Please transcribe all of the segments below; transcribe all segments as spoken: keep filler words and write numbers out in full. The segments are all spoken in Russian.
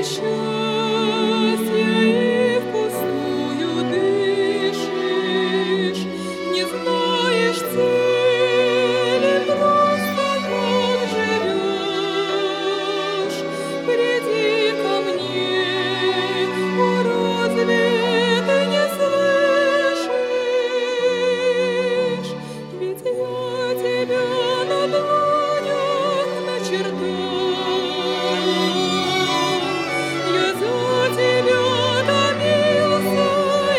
счастья и впустую дышишь, не знаешь цели, просто как живешь. Приди ко мне, о, разве ты не слышишь? Ведь я тебя на дланях начертал. Я за тебя томился и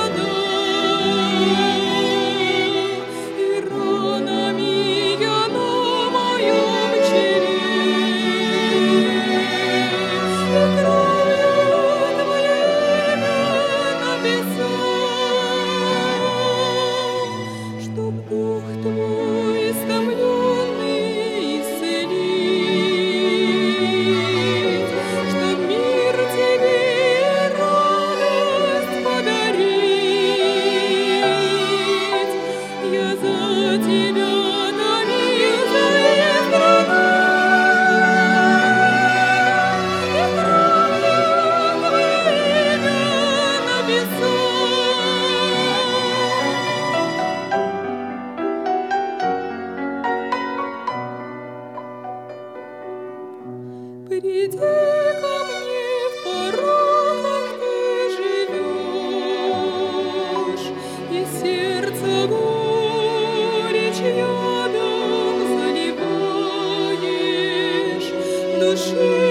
страдал, и ранами я на моем челе, и кровью твое имя написал, чтоб дух твой истомленный исцелить, чтоб мир тебе и радость подарить. Я за тебя томился и страдал, и кровью твое имя написал. Приди ко мне в пороках ты живешь, и сердце горечь ядом заливаешь, в душе